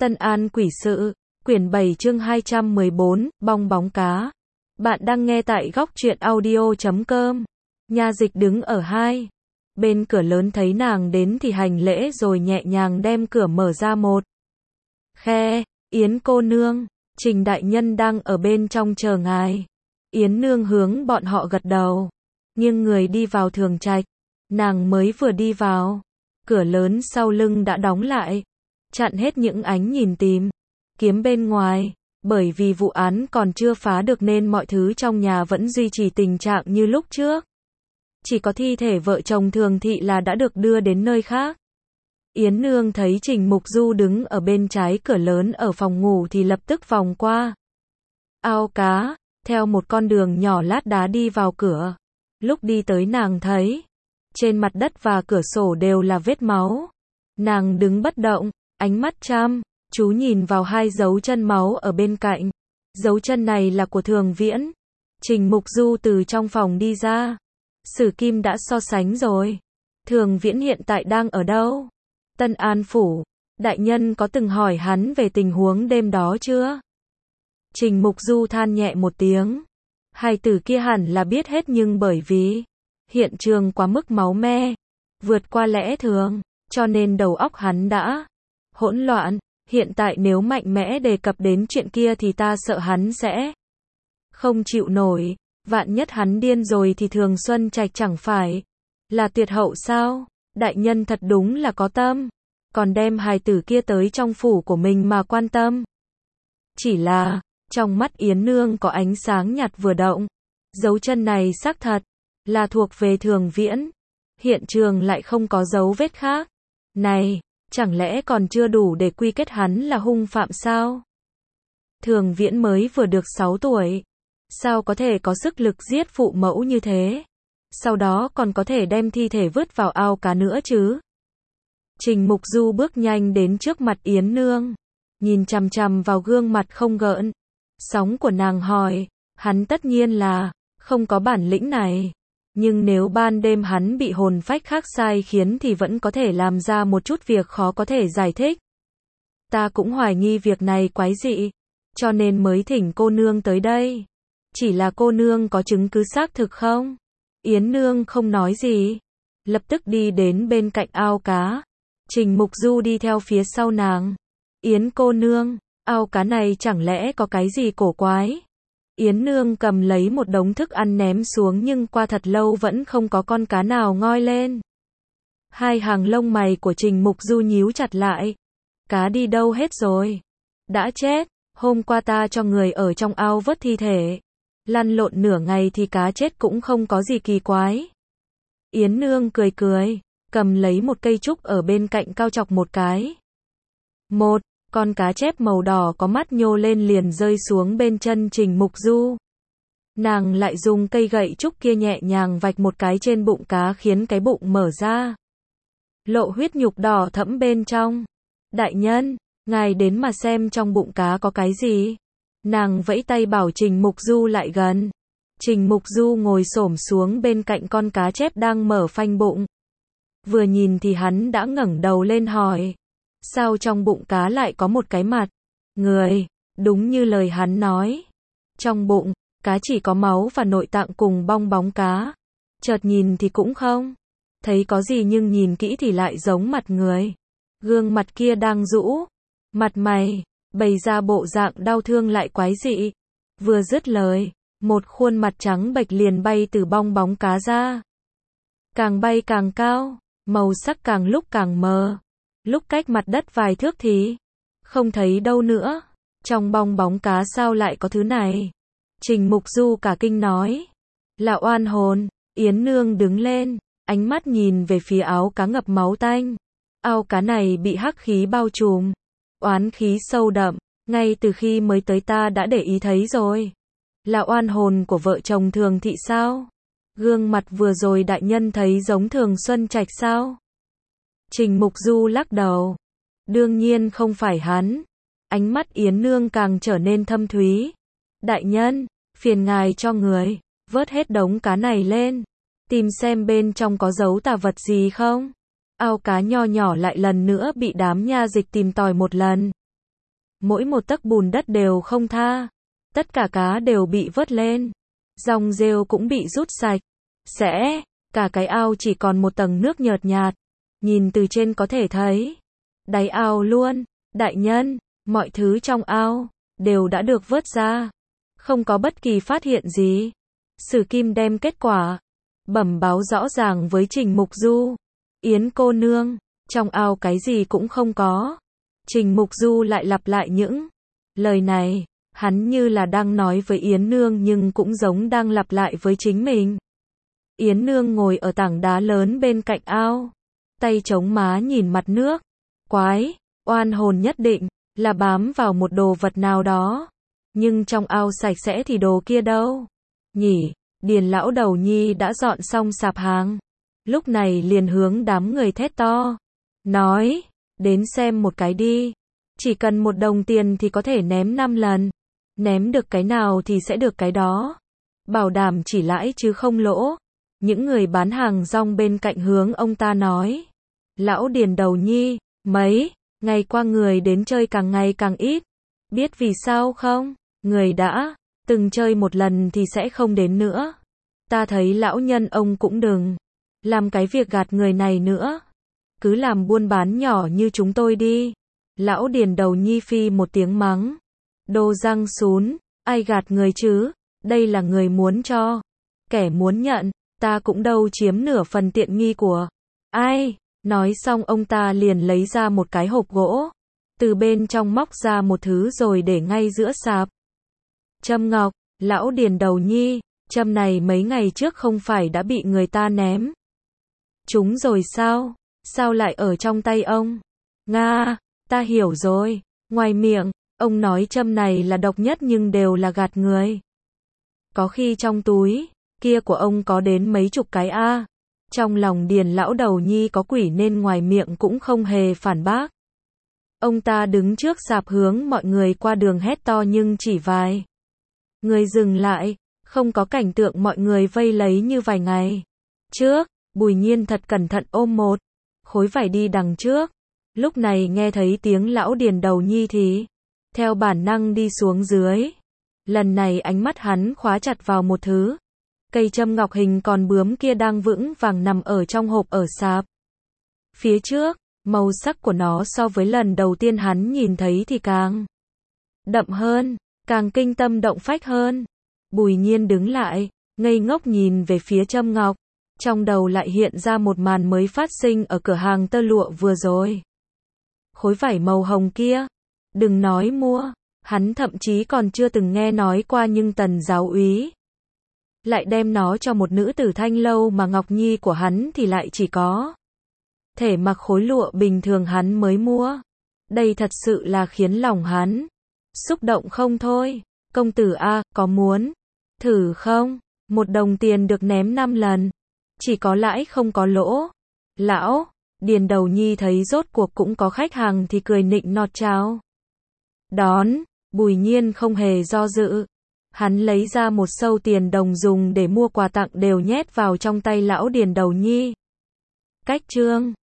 Tân An Quỷ Sự, quyển 7 chương 214, bong bóng cá. Bạn đang nghe tại góc truyện audio.com. Nha Dịch đứng ở bên cửa lớn thấy nàng đến thì hành lễ rồi nhẹ nhàng đem cửa mở ra một khe. Yến cô nương, Trình đại nhân đang ở bên trong chờ ngài. Yến nương hướng bọn họ gật đầu, nghiêng người đi vào thường trạch. Nàng mới vừa đi vào, cửa lớn sau lưng đã đóng lại, chặn hết những ánh nhìn tìm kiếm bên ngoài. Bởi vì vụ án còn chưa phá được nên mọi thứ trong nhà vẫn duy trì tình trạng như lúc trước. Chỉ có thi thể vợ chồng Thường Thị là đã được đưa đến nơi khác. Yến nương thấy Trình Mục Du đứng ở bên trái cửa lớn ở phòng ngủ thì lập tức vòng qua ao cá, theo một con đường nhỏ lát đá đi vào cửa. Lúc đi tới nàng thấy trên mặt đất và cửa sổ đều là vết máu. Nàng đứng bất động, ánh mắt chăm chú nhìn vào hai dấu chân máu ở bên cạnh. Dấu chân này là của Thường Viễn. Trình Mục Du từ trong phòng đi ra. Sử Kim đã so sánh rồi. Thường Viễn hiện tại đang ở đâu? Tân An Phủ. Đại nhân có từng hỏi hắn về tình huống đêm đó chưa? Trình Mục Du than nhẹ một tiếng. Hai từ kia hẳn là biết hết nhưng bởi vì hiện trường quá mức máu me, vượt qua lẽ thường, cho nên đầu óc hắn đã hỗn loạn. Hiện tại nếu mạnh mẽ đề cập đến chuyện kia thì ta sợ hắn sẽ không chịu nổi. Vạn nhất hắn điên rồi thì Thường Xuân Trạch chẳng phải là tuyệt hậu sao? Đại nhân thật đúng là có tâm, còn đem hài tử kia tới trong phủ của mình mà quan tâm. Chỉ là, trong mắt Yến nương có ánh sáng nhạt vừa động. Dấu chân này xác thật là thuộc về Thường Viễn. Hiện trường lại không có dấu vết khác. Này, chẳng lẽ còn chưa đủ để quy kết hắn là hung phạm sao? Thường Viễn mới vừa được 6 tuổi. Sao có thể có sức lực giết phụ mẫu như thế? Sau đó còn có thể đem thi thể vứt vào ao cá nữa chứ? Trình Mục Du bước nhanh đến trước mặt Yến nương, nhìn chằm chằm vào gương mặt không gợn sóng của nàng hỏi, hắn tất nhiên là không có bản lĩnh này. Nhưng nếu ban đêm hắn bị hồn phách khác sai khiến thì vẫn có thể làm ra một chút việc khó có thể giải thích. Ta cũng hoài nghi việc này quái dị, cho nên mới thỉnh cô nương tới đây. Chỉ là cô nương có chứng cứ xác thực không? Yến nương không nói gì, lập tức đi đến bên cạnh ao cá. Trình Mục Du đi theo phía sau nàng. Yến cô nương, ao cá này chẳng lẽ có cái gì cổ quái? Yến nương cầm lấy một đống thức ăn ném xuống nhưng qua thật lâu vẫn không có con cá nào ngoi lên. Hai hàng lông mày của Trình Mục Du nhíu chặt lại. Cá đi đâu hết rồi? Đã chết, hôm qua ta cho người ở trong ao vớt thi thể. Lăn lộn nửa ngày thì cá chết cũng không có gì kỳ quái. Yến nương cười cười, cầm lấy một cây trúc ở bên cạnh cao chọc một cái. Một con cá chép màu đỏ có mắt nhô lên liền rơi xuống bên chân Trình Mục Du. Nàng lại dùng cây gậy trúc kia nhẹ nhàng vạch một cái trên bụng cá khiến cái bụng mở ra. Lộ huyết nhục đỏ thẫm bên trong. Đại nhân, ngài đến mà xem trong bụng cá có cái gì. Nàng vẫy tay bảo Trình Mục Du lại gần. Trình Mục Du ngồi xổm xuống bên cạnh con cá chép đang mở phanh bụng. Vừa nhìn thì hắn đã ngẩng đầu lên hỏi. Sao trong bụng cá lại có một cái mặt người? Đúng như lời hắn nói. Trong bụng, cá chỉ có máu và nội tạng cùng bong bóng cá. Chợt nhìn thì cũng không thấy có gì nhưng nhìn kỹ thì lại giống mặt người. Gương mặt kia đang rũ mặt mày, bày ra bộ dạng đau thương lại quái dị. Vừa dứt lời, một khuôn mặt trắng bệch liền bay từ bong bóng cá ra. Càng bay càng cao, màu sắc càng lúc càng mờ. Lúc cách mặt đất vài thước thì không thấy đâu nữa. Trong bong bóng cá sao lại có thứ này? Trình Mục Du cả kinh nói. Là oan hồn. Yến nương đứng lên, ánh mắt nhìn về phía áo cá ngập máu tanh. Ao cá này bị hắc khí bao trùm, oán khí sâu đậm. Ngay từ khi mới tới ta đã để ý thấy rồi. Là oan hồn của vợ chồng Thường Thị sao? Gương mặt vừa rồi đại nhân thấy giống Thường Xuân Trạch sao? Trình Mục Du lắc đầu. Đương nhiên không phải hắn. Ánh mắt Yến nương càng trở nên thâm thúy. Đại nhân, phiền ngài cho người vớt hết đống cá này lên, tìm xem bên trong có dấu tà vật gì không. Ao cá nho nhỏ lại lần nữa bị đám nha dịch tìm tòi một lần. mỗi một tấc bùn đất đều không tha. Tất cả cá đều bị vớt lên. Dòng rêu cũng bị rút sạch. Sẽ, cả cái ao chỉ còn một tầng nước nhợt nhạt. Nhìn từ trên có thể thấy. Đáy ao luôn. Đại nhân, mọi thứ trong ao đều đã được vớt ra. Không có bất kỳ phát hiện gì. Sử Kim đem kết quả bẩm báo rõ ràng với Trình Mục Du. Yến cô nương, trong ao cái gì cũng không có. Trình Mục Du lại lặp lại những lời này. Hắn như là đang nói với Yến nương nhưng cũng giống đang lặp lại với chính mình. Yến nương ngồi ở tảng đá lớn bên cạnh ao. Tay chống má nhìn mặt nước. Quái, oan hồn nhất định là bám vào một đồ vật nào đó. Nhưng trong ao sạch sẽ thì đồ kia đâu? Nhỉ, Điền lão đầu nhi đã dọn xong sạp hàng. Lúc này liền hướng đám người thét to. Nói, đến xem một cái đi. Chỉ cần 1 đồng tiền thì có thể ném 5 lần. Ném được cái nào thì sẽ được cái đó. Bảo đảm chỉ lãi chứ không lỗ. Những người bán hàng rong bên cạnh hướng ông ta nói. Lão Điền đầu nhi, mấy ngày qua người đến chơi càng ngày càng ít. Biết vì sao không? Người đã từng chơi một lần thì sẽ không đến nữa. Ta thấy lão nhân ông cũng đừng làm cái việc gạt người này nữa. Cứ làm buôn bán nhỏ như chúng tôi đi. Lão Điền đầu nhi phi một tiếng mắng. Đồ răng sún, ai gạt người chứ? Đây là người muốn cho, kẻ muốn nhận, ta cũng đâu chiếm nửa phần tiện nghi của ai. Nói xong ông ta liền lấy ra một cái hộp gỗ. Từ bên trong móc ra một thứ rồi để ngay giữa sạp. Châm ngọc, lão Điền đầu nhi, châm này mấy ngày trước không phải đã bị người ta ném chúng rồi sao? Sao lại ở trong tay ông? Nga, ta hiểu rồi. Ngoài miệng, ông nói châm này là độc nhất nhưng đều là gạt người. Có khi trong túi kia của ông có đến mấy chục cái a. Trong lòng Điền lão đầu nhi có quỷ nên ngoài miệng cũng không hề phản bác. Ông ta đứng trước sạp hướng mọi người qua đường hét to nhưng chỉ vài người dừng lại, không có cảnh tượng mọi người vây lấy như vài ngày trước. Bùi Nhiên thật cẩn thận ôm một khối vải đi đằng trước. Lúc này nghe thấy tiếng lão Điền đầu nhi thì theo bản năng đi xuống dưới. Lần này ánh mắt hắn khóa chặt vào một thứ. Cây châm ngọc hình con bướm kia đang vững vàng nằm ở trong hộp ở sạp phía trước. Màu sắc của nó so với lần đầu tiên hắn nhìn thấy thì càng đậm hơn, càng kinh tâm động phách hơn. Bùi Nhiên đứng lại, ngây ngốc nhìn về phía châm ngọc. Trong đầu lại hiện ra một màn mới phát sinh ở cửa hàng tơ lụa vừa rồi. Khối vải màu hồng kia, đừng nói mua, hắn thậm chí còn chưa từng nghe nói qua nhưng Tần giáo úy lại đem nó cho một nữ tử Thanh Lâu mà Ngọc Nhi của hắn thì lại chỉ có thể mặc khối lụa bình thường hắn mới mua. Đây thật sự là khiến lòng hắn xúc động không thôi. Công tử a, có muốn thử không? 1 đồng tiền được ném 5 lần. Chỉ có lãi không có lỗ. Lão Điền đầu nhi thấy rốt cuộc cũng có khách hàng thì cười nịnh nọt chào đón. Bùi Nhiên không hề do dự. Hắn lấy ra một xâu tiền đồng dùng để mua quà tặng đều nhét vào trong tay lão Điền đầu nhi. Cách chương